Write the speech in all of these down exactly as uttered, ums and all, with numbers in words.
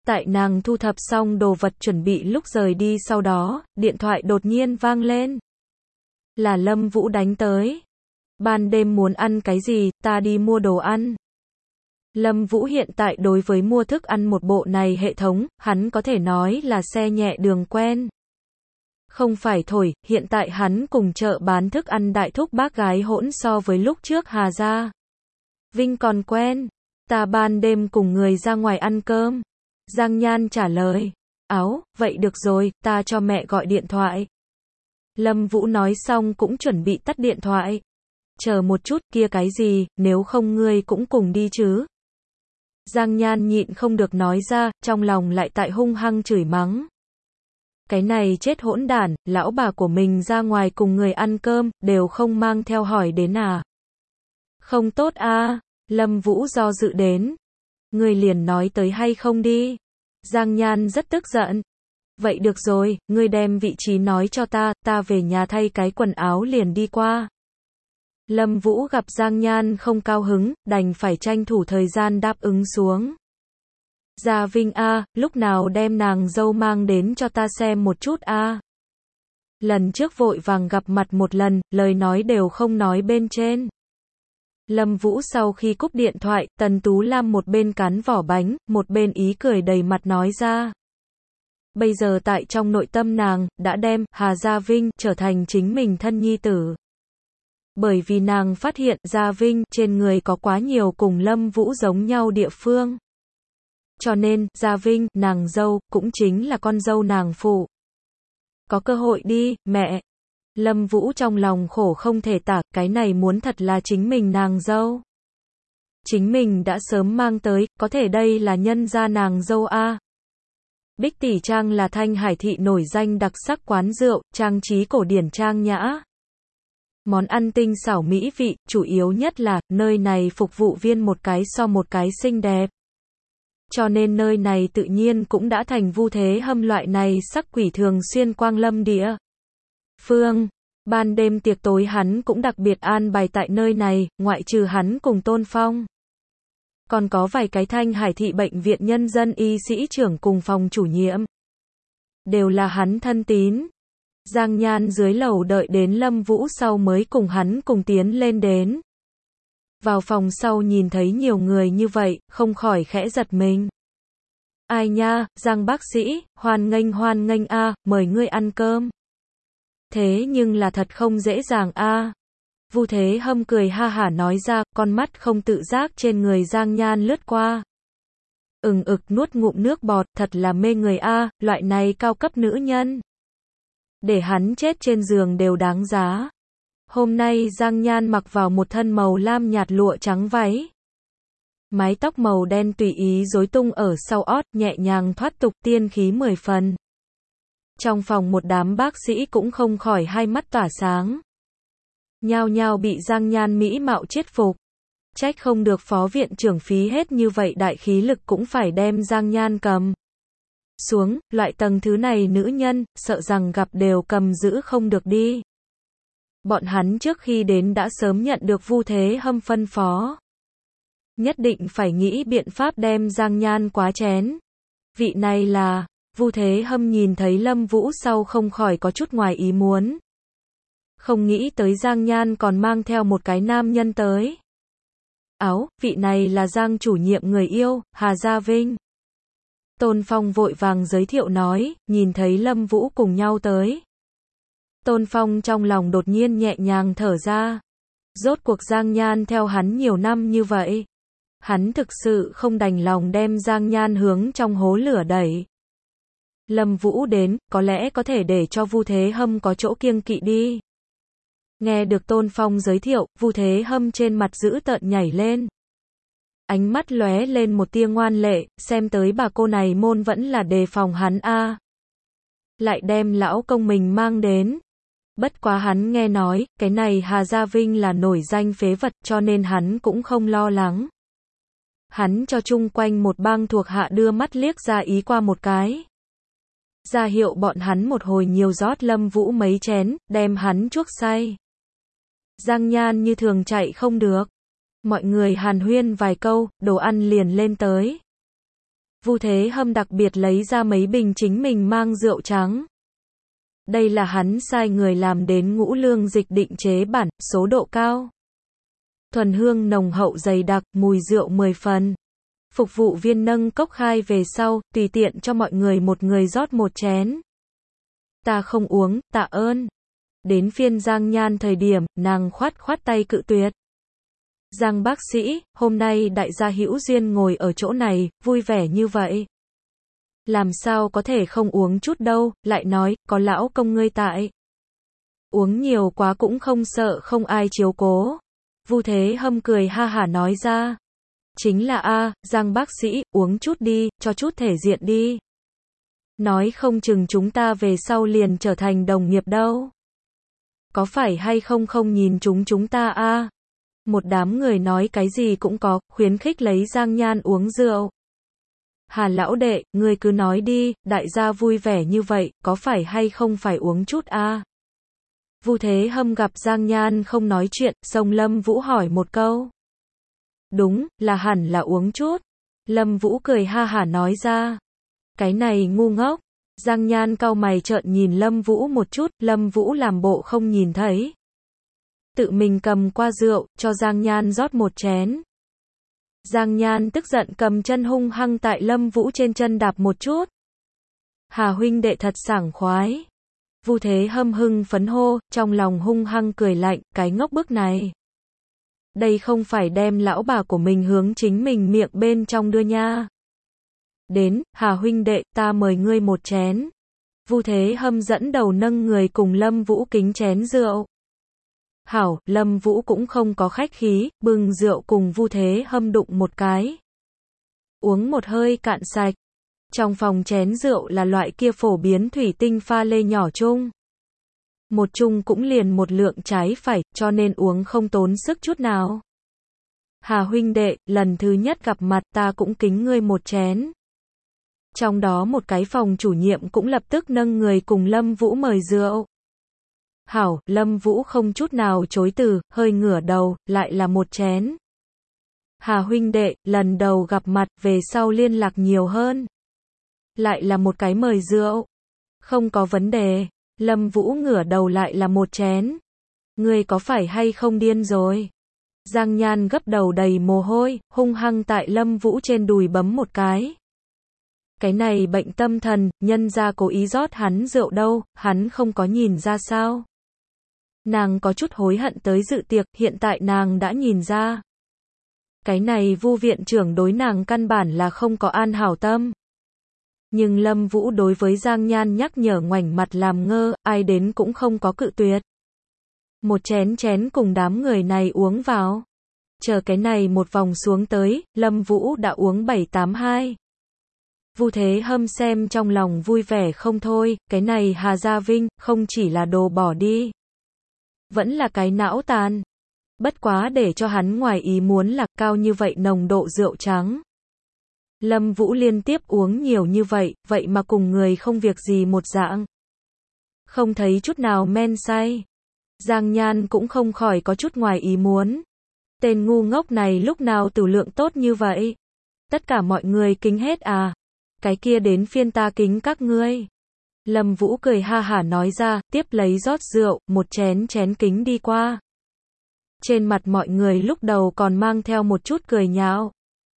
Tại nàng thu thập xong đồ vật chuẩn bị lúc rời đi sau đó, điện thoại đột nhiên vang lên. Là Lâm Vũ đánh tới. Ban đêm muốn ăn cái gì, ta đi mua đồ ăn. Lâm Vũ hiện tại đối với mua thức ăn một bộ này hệ thống, hắn có thể nói là xe nhẹ đường quen. Không phải thổi, hiện tại hắn cùng chợ bán thức ăn đại thúc bác gái hỗn so với lúc trước Hà Gia Vinh còn quen. Ta ban đêm cùng người ra ngoài ăn cơm. Giang Nhan trả lời. Áo, vậy được rồi, ta cho mẹ gọi điện thoại. Lâm Vũ nói xong cũng chuẩn bị tắt điện thoại. Chờ một chút, kia cái gì, nếu không ngươi cũng cùng đi chứ. Giang Nhan nhịn không được nói ra, trong lòng lại tại hung hăng chửi mắng. Cái này chết hỗn đản, lão bà của mình ra ngoài cùng người ăn cơm, đều không mang theo hỏi đến à. Không tốt a. Lâm Vũ do dự đến. Ngươi liền nói tới hay không đi. Giang Nhan rất tức giận. Vậy được rồi, ngươi đem vị trí nói cho ta, ta về nhà thay cái quần áo liền đi qua. Lâm Vũ gặp Giang Nhan không cao hứng, đành phải tranh thủ thời gian đáp ứng xuống. Gia Vinh a, lúc nào đem nàng dâu mang đến cho ta xem một chút a. Lần trước vội vàng gặp mặt một lần, lời nói đều không nói bên trên. Lâm Vũ sau khi cúp điện thoại, Tần Tú Lam một bên cắn vỏ bánh, một bên ý cười đầy mặt nói ra. Bây giờ tại trong nội tâm nàng, đã đem Hà Gia Vinh trở thành chính mình thân nhi tử. Bởi vì nàng phát hiện Gia Vinh trên người có quá nhiều cùng Lâm Vũ giống nhau địa phương. Cho nên, Gia Vinh, nàng dâu, cũng chính là con dâu nàng phụ. Có cơ hội đi, mẹ. Lâm Vũ trong lòng khổ không thể tả, cái này muốn thật là chính mình nàng dâu. Chính mình đã sớm mang tới, có thể đây là nhân gia nàng dâu a. Bích Tỷ Trang là Thanh Hải thị nổi danh đặc sắc quán rượu, trang trí cổ điển trang nhã. Món ăn tinh xảo mỹ vị, chủ yếu nhất là, nơi này phục vụ viên một cái so một cái xinh đẹp. Cho nên nơi này tự nhiên cũng đã thành Vu Thế Hâm loại này sắc quỷ thường xuyên quang lâm địa phương. Ban đêm tiệc tối hắn cũng đặc biệt an bài tại nơi này, ngoại trừ hắn cùng Tôn Phong. Còn có vài cái Thanh Hải thị bệnh viện nhân dân y sĩ trưởng cùng phòng chủ nhiệm. Đều là hắn thân tín. Giang Nhan dưới lầu đợi đến Lâm Vũ sau mới cùng hắn cùng tiến lên đến. Vào phòng sau nhìn thấy nhiều người như vậy, không khỏi khẽ giật mình. Ai nha, Giang bác sĩ, hoan nghênh hoan nghênh a, mời ngươi ăn cơm. Thế nhưng là thật không dễ dàng a. Vu Thế Hâm cười ha hả nói ra, con mắt không tự giác trên người Giang Nhan lướt qua. Ừng ực nuốt ngụm nước bọt, thật là mê người a, loại này cao cấp nữ nhân. Để hắn chết trên giường đều đáng giá. Hôm nay Giang Nhan mặc vào một thân màu lam nhạt lụa trắng váy. Mái tóc màu đen tùy ý rối tung ở sau ót, nhẹ nhàng thoát tục tiên khí mười phần. Trong phòng một đám bác sĩ cũng không khỏi hai mắt tỏa sáng. Nhao nhao bị Giang Nhan mỹ mạo chết phục. Trách không được phó viện trưởng phí hết như vậy đại khí lực cũng phải đem Giang Nhan cầm xuống, loại tầng thứ này nữ nhân, sợ rằng gặp đều cầm giữ không được đi. Bọn hắn trước khi đến đã sớm nhận được Vu Thế Hâm phân phó. Nhất định phải nghĩ biện pháp đem Giang Nhan quá chén. Vị này là, Vu Thế Hâm nhìn thấy Lâm Vũ sau không khỏi có chút ngoài ý muốn. Không nghĩ tới Giang Nhan còn mang theo một cái nam nhân tới. Áo, vị này là Giang chủ nhiệm người yêu, Hà Gia Vinh. Tôn Phong vội vàng giới thiệu nói, nhìn thấy Lâm Vũ cùng nhau tới. Tôn Phong trong lòng đột nhiên nhẹ nhàng thở ra. Rốt cuộc Giang Nhan theo hắn nhiều năm như vậy. Hắn thực sự không đành lòng đem Giang Nhan hướng trong hố lửa đẩy. Lâm Vũ đến, có lẽ có thể để cho Vu Thế Hâm có chỗ kiêng kỵ đi. Nghe được Tôn Phong giới thiệu, Vu Thế Hâm trên mặt dữ tợn nhảy lên. Ánh mắt lóe lên một tia ngoan lệ, xem tới bà cô này môn vẫn là đề phòng hắn a. Lại đem lão công mình mang đến. Bất quá hắn nghe nói, cái này Hà Gia Vinh là nổi danh phế vật cho nên hắn cũng không lo lắng. Hắn cho chung quanh một bang thuộc hạ đưa mắt liếc ra ý qua một cái. Ra hiệu bọn hắn một hồi nhiều rót Lâm Vũ mấy chén, đem hắn chuốc say. Giang Nhan như thường chạy không được. Mọi người hàn huyên vài câu, đồ ăn liền lên tới. Vu Thế Hâm đặc biệt lấy ra mấy bình chính mình mang rượu trắng. Đây là hắn sai người làm đến ngũ lương dịch định chế bản, số độ cao. Thuần hương nồng hậu dày đặc, mùi rượu mười phần. Phục vụ viên nâng cốc khai về sau, tùy tiện cho mọi người một người rót một chén. Ta không uống, tạ ơn. Đến phiên Giang Nhan thời điểm, nàng khoát khoát tay cự tuyệt. Giang bác sĩ, hôm nay đại gia hữu duyên ngồi ở chỗ này, vui vẻ như vậy. Làm sao có thể không uống chút đâu, lại nói, có lão công ngươi tại. Uống nhiều quá cũng không sợ không ai chiếu cố. Vu Thế Hâm cười ha hả nói ra. Chính là a, Giang bác sĩ, uống chút đi, cho chút thể diện đi. Nói không chừng chúng ta về sau liền trở thành đồng nghiệp đâu. Có phải hay không không nhìn chúng chúng ta a? Một đám người nói cái gì cũng có, khuyến khích lấy Giang Nhan uống rượu. Hà lão đệ, ngươi cứ nói đi, đại gia vui vẻ như vậy, có phải hay không phải uống chút a? Vu Thế Hâm gặp Giang Nhan không nói chuyện, xông Lâm Vũ hỏi một câu. Đúng, là hẳn là uống chút. Lâm Vũ cười ha hả nói ra. Cái này ngu ngốc. Giang Nhan cau mày trợn nhìn Lâm Vũ một chút, Lâm Vũ làm bộ không nhìn thấy. Tự mình cầm qua rượu, cho Giang Nhan rót một chén. Giang Nhan tức giận cầm chân hung hăng tại Lâm Vũ trên chân đạp một chút. Hà huynh đệ thật sảng khoái. Vu Thế Hâm hưng phấn hô, trong lòng hung hăng cười lạnh, cái ngốc bức này. Đây không phải đem lão bà của mình hướng chính mình miệng bên trong đưa nha. Đến, Hà huynh đệ, ta mời ngươi một chén. Vu Thế Hâm dẫn đầu nâng người cùng Lâm Vũ kính chén rượu. Hảo, Lâm Vũ cũng không có khách khí, bưng rượu cùng Vu Thế Hâm đụng một cái. Uống một hơi cạn sạch. Trong phòng chén rượu là loại kia phổ biến thủy tinh pha lê nhỏ chung. Một chung cũng liền một lượng trái phải, cho nên uống không tốn sức chút nào. Hà huynh đệ, lần thứ nhất gặp mặt ta cũng kính ngươi một chén. Trong đó một cái phòng chủ nhiệm cũng lập tức nâng người cùng Lâm Vũ mời rượu. Hảo, Lâm Vũ không chút nào chối từ, hơi ngửa đầu, lại là một chén. Hà huynh đệ, lần đầu gặp mặt, về sau liên lạc nhiều hơn. Lại là một cái mời rượu. Không có vấn đề. Lâm Vũ ngửa đầu lại là một chén. Ngươi có phải hay không điên rồi? Giang Nhan gấp đầu đầy mồ hôi, hung hăng tại Lâm Vũ trên đùi bấm một cái. Cái này bệnh tâm thần, nhân ra cố ý rót hắn rượu đâu, hắn không có nhìn ra sao? Nàng có chút hối hận tới dự tiệc, hiện tại nàng đã nhìn ra. Cái này Vu viện trưởng đối nàng căn bản là không có an hảo tâm. Nhưng Lâm Vũ đối với Giang Nhan nhắc nhở ngoảnh mặt làm ngơ, ai đến cũng không có cự tuyệt. Một chén chén cùng đám người này uống vào. Chờ cái này một vòng xuống tới, Lâm Vũ đã uống bảy tám hai. Vu Thế Hâm xem trong lòng vui vẻ không thôi, cái này Hà Gia Vinh, không chỉ là đồ bỏ đi. Vẫn là cái não tàn. Bất quá để cho hắn ngoài ý muốn là cao như vậy nồng độ rượu trắng. Lâm Vũ liên tiếp uống nhiều như vậy, vậy mà cùng người không việc gì một dạng. Không thấy chút nào men say. Giang Nhan cũng không khỏi có chút ngoài ý muốn. Tên ngu ngốc này lúc nào tử lượng tốt như vậy? Tất cả mọi người kính hết à? Cái kia đến phiên ta kính các ngươi. Lâm Vũ cười ha hả nói ra, tiếp lấy rót rượu, một chén chén kính đi qua. Trên mặt mọi người lúc đầu còn mang theo một chút cười nhạo.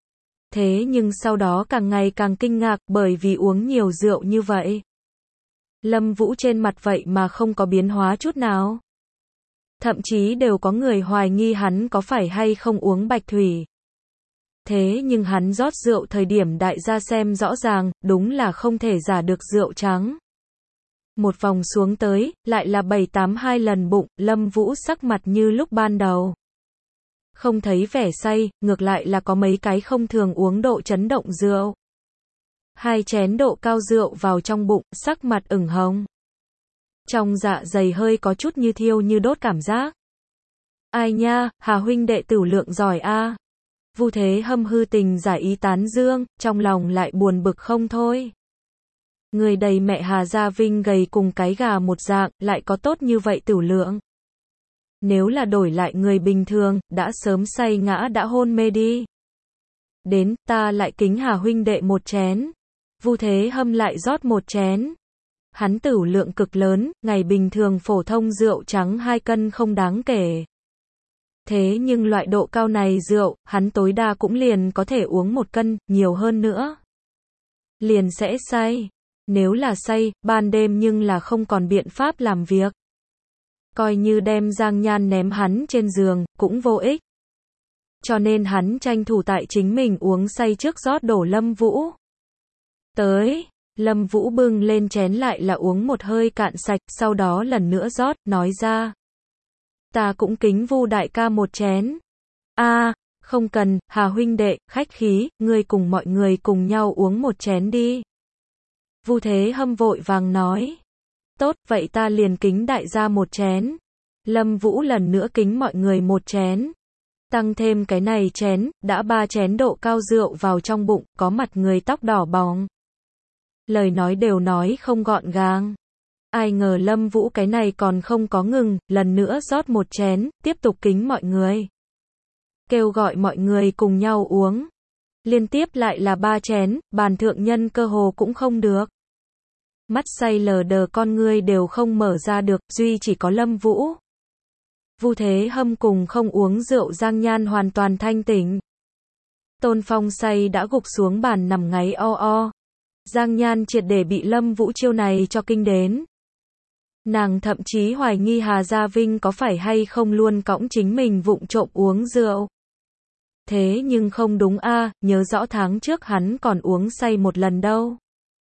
Thế nhưng sau đó càng ngày càng kinh ngạc bởi vì uống nhiều rượu như vậy. Lâm Vũ trên mặt vậy mà không có biến hóa chút nào. Thậm chí đều có người hoài nghi hắn có phải hay không uống bạch thủy. Thế nhưng hắn rót rượu thời điểm đại gia xem rõ ràng, đúng là không thể giả được rượu trắng. Một vòng xuống tới, lại là bảy tám hai lần bụng, Lâm Vũ sắc mặt như lúc ban đầu. Không thấy vẻ say, ngược lại là có mấy cái không thường uống độ chấn động rượu. Hai chén độ cao rượu vào trong bụng, sắc mặt ửng hồng. Trong dạ dày hơi có chút như thiêu như đốt cảm giác. Ai nha, Hà huynh đệ tử lượng giỏi a. Vu Thế Hâm hư tình giải ý tán dương, trong lòng lại buồn bực không thôi. Người đầy mẹ Hà Gia Vinh gầy cùng cái gà một dạng, lại có tốt như vậy tử lượng. Nếu là đổi lại người bình thường, đã sớm say ngã đã hôn mê đi. Đến, ta lại kính Hà huynh đệ một chén. Vu Thế Hâm lại rót một chén. Hắn tửu lượng cực lớn, ngày bình thường phổ thông rượu trắng hai cân không đáng kể. Thế nhưng loại độ cao này rượu, hắn tối đa cũng liền có thể uống một cân, nhiều hơn nữa. Liền sẽ say. Nếu là say, ban đêm nhưng là không còn biện pháp làm việc. Coi như đem Giang Nhan ném hắn trên giường, cũng vô ích. Cho nên hắn tranh thủ tại chính mình uống say trước rót đổ Lâm Vũ. Tới, Lâm Vũ bưng lên chén lại là uống một hơi cạn sạch, sau đó lần nữa rót, nói ra. Ta cũng kính Vu đại ca một chén. A, à, không cần, Hà huynh đệ, khách khí, ngươi cùng mọi người cùng nhau uống một chén đi. Vu Thế Hâm vội vàng nói. Tốt, vậy ta liền kính đại gia một chén. Lâm Vũ lần nữa kính mọi người một chén. Tăng thêm cái này chén, đã ba chén độ cao rượu vào trong bụng, có mặt người tóc đỏ bóng. Lời nói đều nói không gọn gàng. Ai ngờ Lâm Vũ cái này còn không có ngừng, lần nữa rót một chén, tiếp tục kính mọi người. Kêu gọi mọi người cùng nhau uống. Liên tiếp lại là ba chén, bàn thượng nhân cơ hồ cũng không được. Mắt say lờ đờ con ngươi đều không mở ra được, duy chỉ có Lâm Vũ. Vu Thế Hâm cùng không uống rượu Giang Nhan hoàn toàn thanh tỉnh. Tôn Phong say đã gục xuống bàn nằm ngáy o o. Giang Nhan triệt để bị Lâm Vũ chiêu này cho kinh đến. Nàng thậm chí hoài nghi Hà Gia Vinh có phải hay không luôn cõng chính mình vụng trộm uống rượu. Thế nhưng không đúng a, nhớ rõ tháng trước hắn còn uống say một lần đâu.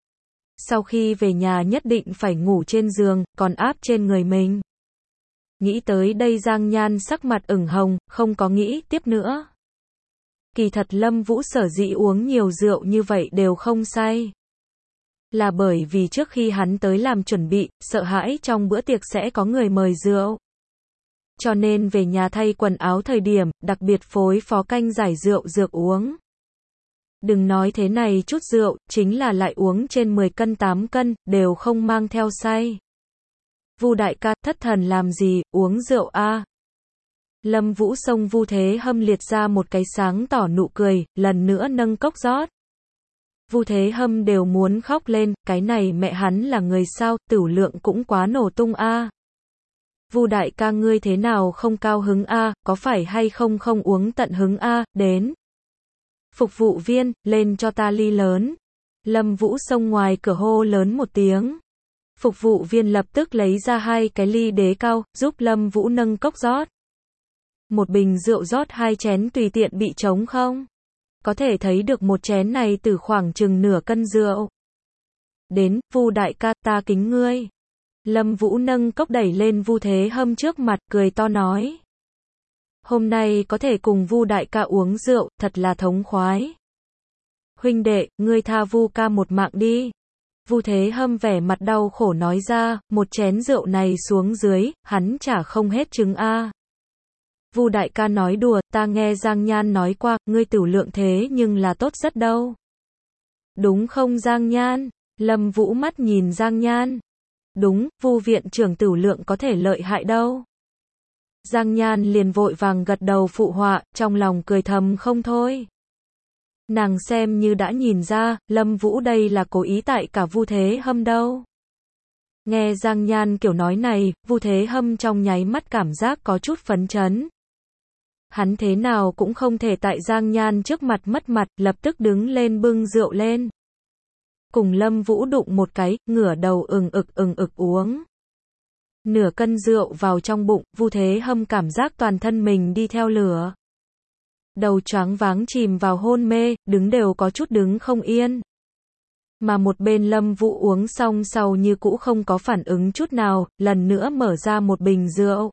Sau khi về nhà nhất định phải ngủ trên giường, còn áp trên người mình. Nghĩ tới đây Giang Nhan sắc mặt ửng hồng, không có nghĩ tiếp nữa. Kỳ thật Lâm Vũ sở dĩ uống nhiều rượu như vậy đều không say. Là bởi vì trước khi hắn tới làm chuẩn bị, sợ hãi trong bữa tiệc sẽ có người mời rượu. Cho nên về nhà thay quần áo thời điểm, đặc biệt phối phó canh giải rượu dược uống. Đừng nói thế này chút rượu, chính là lại uống trên mười cân tám cân, đều không mang theo say. Vu đại ca, thất thần làm gì, uống rượu a. À. Lâm Vũ xông Vu Thế Hâm liệt ra một cái sáng tỏ nụ cười, lần nữa nâng cốc rót. Vu Thế Hâm đều muốn khóc lên, cái này mẹ hắn là người sao, tửu lượng cũng quá nổ tung a. À. Vu đại ca ngươi thế nào không cao hứng a, à, có phải hay không không uống tận hứng a, à, đến. Phục vụ viên, lên cho ta ly lớn. Lâm Vũ xông ngoài cửa hô lớn một tiếng. Phục vụ viên lập tức lấy ra hai cái ly đế cao, giúp Lâm Vũ nâng cốc rót. Một bình rượu rót hai chén tùy tiện bị trống không? Có thể thấy được một chén này từ khoảng chừng nửa cân rượu. Đến, Vu đại ca, ta kính ngươi. Lâm Vũ nâng cốc đẩy lên Vu Thế Hâm trước mặt, cười to nói. Hôm nay có thể cùng Vu đại ca uống rượu, thật là thống khoái. Huynh đệ, ngươi tha Vu ca một mạng đi. Vu Thế Hâm vẻ mặt đau khổ nói ra, một chén rượu này xuống dưới, hắn chả không hết trứng a. Vu đại ca nói đùa, ta nghe Giang Nhan nói qua, ngươi tửu lượng thế nhưng là tốt rất đâu. Đúng không Giang Nhan? Lâm Vũ mắt nhìn Giang Nhan. Đúng, Vu viện trưởng tửu lượng có thể lợi hại đâu. Giang Nhan liền vội vàng gật đầu phụ họa, trong lòng cười thầm không thôi. Nàng xem như đã nhìn ra, Lâm Vũ đây là cố ý tại cả Vu Thế Hâm đâu. Nghe Giang Nhan kiểu nói này, Vu Thế Hâm trong nháy mắt cảm giác có chút phấn chấn. Hắn thế nào cũng không thể tại Giang Nhan trước mặt mất mặt, lập tức đứng lên bưng rượu lên. Cùng Lâm Vũ đụng một cái, ngửa đầu ừng ực ừng ực uống. Nửa cân rượu vào trong bụng, Vu Thế Hâm cảm giác toàn thân mình đi theo lửa. Đầu choáng váng chìm vào hôn mê, đứng đều có chút đứng không yên. Mà một bên Lâm Vũ uống xong sau như cũ không có phản ứng chút nào, lần nữa mở ra một bình rượu.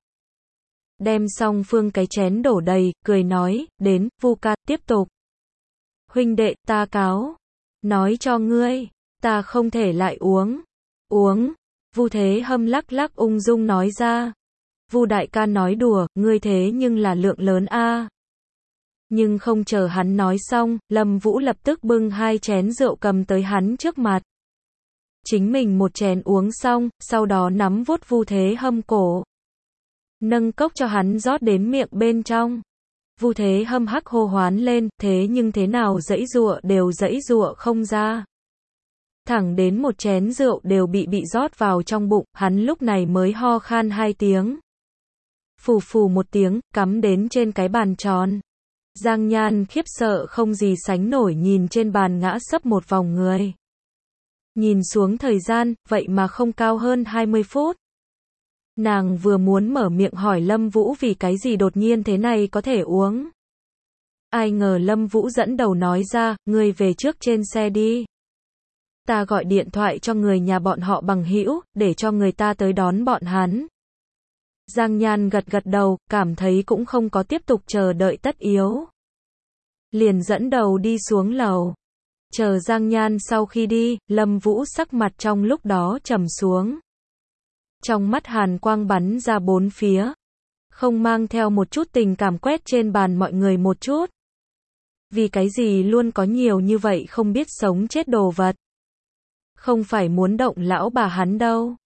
Đem xong phương cái chén đổ đầy, cười nói, đến, Vu ca, tiếp tục. Huynh đệ, ta cáo. Nói cho ngươi, ta không thể lại uống. Uống. Vu Thế Hâm lắc lắc ung dung nói ra. Vu đại ca nói đùa, ngươi thế nhưng là lượng lớn a. À. Nhưng không chờ hắn nói xong, Lâm Vũ lập tức bưng hai chén rượu cầm tới hắn trước mặt. Chính mình một chén uống xong, sau đó nắm vuốt Vu Thế Hâm cổ. Nâng cốc cho hắn rót đến miệng bên trong. Vu Thế hâm hắc hô hoán lên, thế nhưng thế nào giãy giụa đều giãy giụa không ra. Thẳng đến một chén rượu đều bị bị rót vào trong bụng, hắn lúc này mới ho khan hai tiếng. Phù phù một tiếng, cắm đến trên cái bàn tròn. Giang Nhan khiếp sợ không gì sánh nổi nhìn trên bàn ngã sấp một vòng người. Nhìn xuống thời gian, vậy mà không cao hơn hai mươi phút. Nàng vừa muốn mở miệng hỏi Lâm Vũ vì cái gì đột nhiên thế này có thể uống. Ai ngờ Lâm Vũ dẫn đầu nói ra, ngươi về trước trên xe đi. Ta gọi điện thoại cho người nhà bọn họ bằng hữu, để cho người ta tới đón bọn hắn. Giang Nhan gật gật đầu, cảm thấy cũng không có tiếp tục chờ đợi tất yếu. Liền dẫn đầu đi xuống lầu. Chờ Giang Nhan sau khi đi, Lâm Vũ sắc mặt trong lúc đó trầm xuống. Trong mắt hàn quang bắn ra bốn phía. Không mang theo một chút tình cảm quét trên bàn mọi người một chút. Vì cái gì luôn có nhiều như vậy không biết sống chết đồ vật. Không phải muốn động lão bà hắn đâu.